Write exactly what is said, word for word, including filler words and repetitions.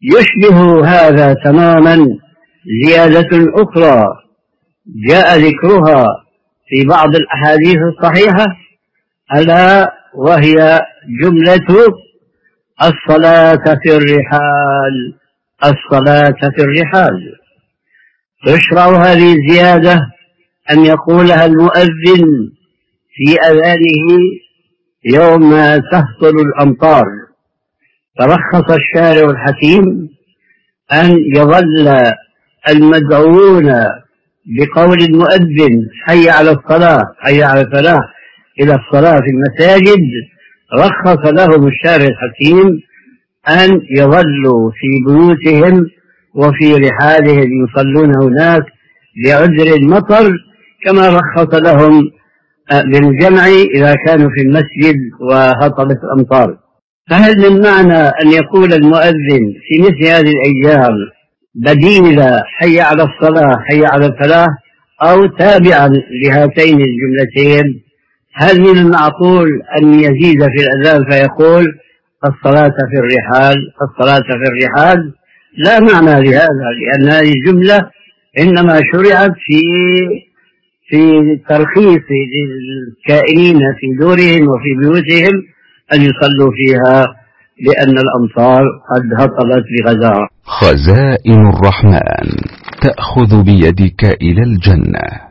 يشبه هذا تماما زيادة أخرى جاء ذكرها في بعض الأحاديث الصحيحة، ألا وهي جملة الصلاة في الرحال. الصلاة في الرحال تشرع هذه الزيادة أن يقولها المؤذن في أذانه يوم تهطل الأمطار. فرخص الشارع الحكيم أن يظل المدعوون بقول المؤذن حي على الصلاة حي على الفلاح إلى الصلاة في المساجد، رخص لهم الشارع الحكيم أن يظلوا في بيوتهم وفي رحالهم يصلون هناك لعذر المطر، كما رخص لهم بالجمع إذا كانوا في المسجد وهطلت الأمطار. فهل من معنى أن يقول المؤذن في مثل هذه الأيام بديل حي على الصلاة حي على الفلاح أو تابعا لهاتين الجملتين؟ هل من المعقول أن يزيد في الأذان فيقول الصلاة في الرحال الصلاة في الرحال؟ لا معنى لهذا، لأن هذه الجملة إنما شرعت في في ترخيص للكائنين في دورهم وفي بيوتهم أن يصلوا فيها لأن الأمطار قد هطلت بغزارة. خزائن الرحمن تأخذ بيدك إلى الجنة.